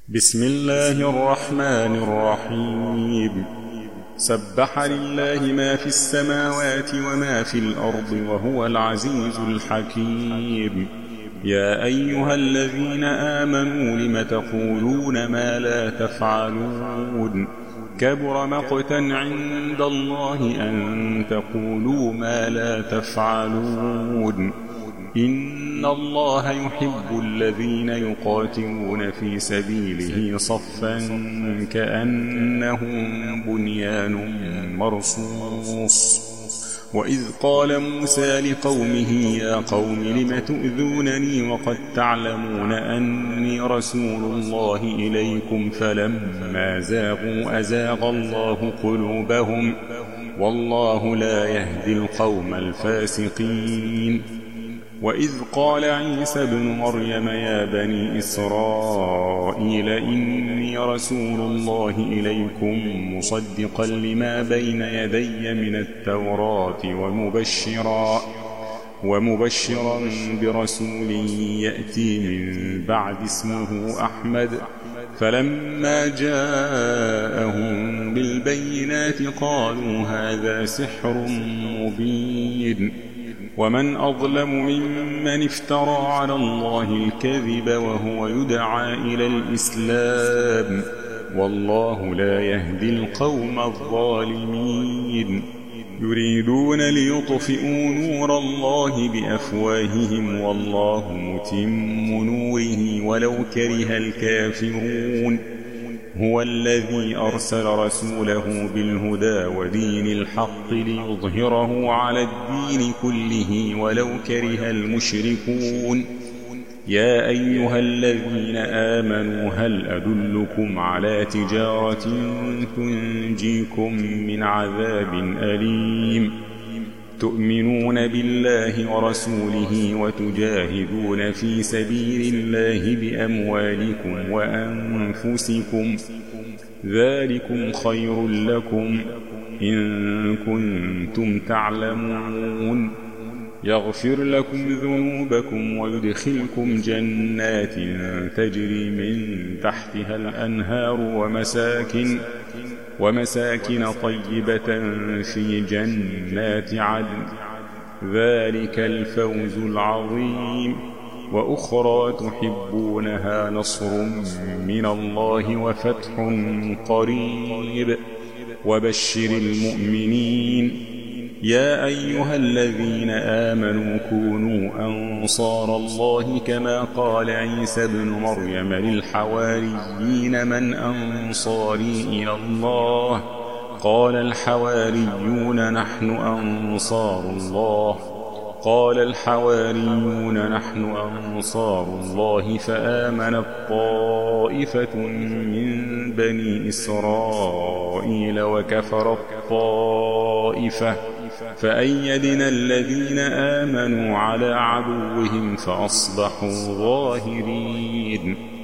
بسم الله الرحمن الرحيم. سبح لله ما في السماوات وما في الأرض وهو العزيز الحكيم. يا أيها الذين آمنوا لم تقولون ما لا تفعلون؟ كبر مقتا عند الله أن تقولوا ما لا تفعلون. إن الله يحب الذين يقاتلون في سبيله صفا كأنهم بنيان مرصوص. وإذ قال موسى لقومه يا قوم لم تؤذونني وقد تعلمون أني رسول الله إليكم فلما زاغوا أزاغ الله قلوبهم والله لا يهدي القوم الفاسقين. وإذ قال عيسى ابن مريم يا بني إسرائيل إني رسول الله إليكم مصدقا لما بين يدي من التوراة ومبشرا برسول يأتي من بعد اسمه أحمد. فلما جاءهم بالبينات قالوا هذا سحر مبين. ومن أظلم ممن افترى على الله الكذب وهو يدعى إلى الإسلام والله لا يهدي القوم الظالمين. يريدون ليطفئوا نور الله بأفواههم والله متم نوره ولو كره الكافرون. هو الذي أرسل رسوله بالهدى ودين الحق ليظهره على الدين كله ولو كره المشركون. يا أيها الذين آمنوا هل أدلكم على تجارة تنجيكم من عذاب أليم؟ تؤمنون بالله ورسوله وتجاهدون في سبيل الله بأموالكم وأنفسكم ذلكم خير لكم إن كنتم تعلمون. يغفر لكم ذنوبكم ويدخلكم جنات تجري من تحتها الأنهار ومساكن طيبة في جنات عدن ذلك الفوز العظيم. وأخرى تحبونها نصر من الله وفتح قريب وبشر المؤمنين. يا أيها الذين آمنوا كونوا أنصار الله كما قال عيسى ابن مريم للحواريين من أنصاري إلى الله؟ قال الحواريون نحن أنصار الله فآمنت طائفة من بني إسرائيل وكفرت طائفة فأيدنا الذين آمنوا على عدوهم فأصبحوا ظاهرين.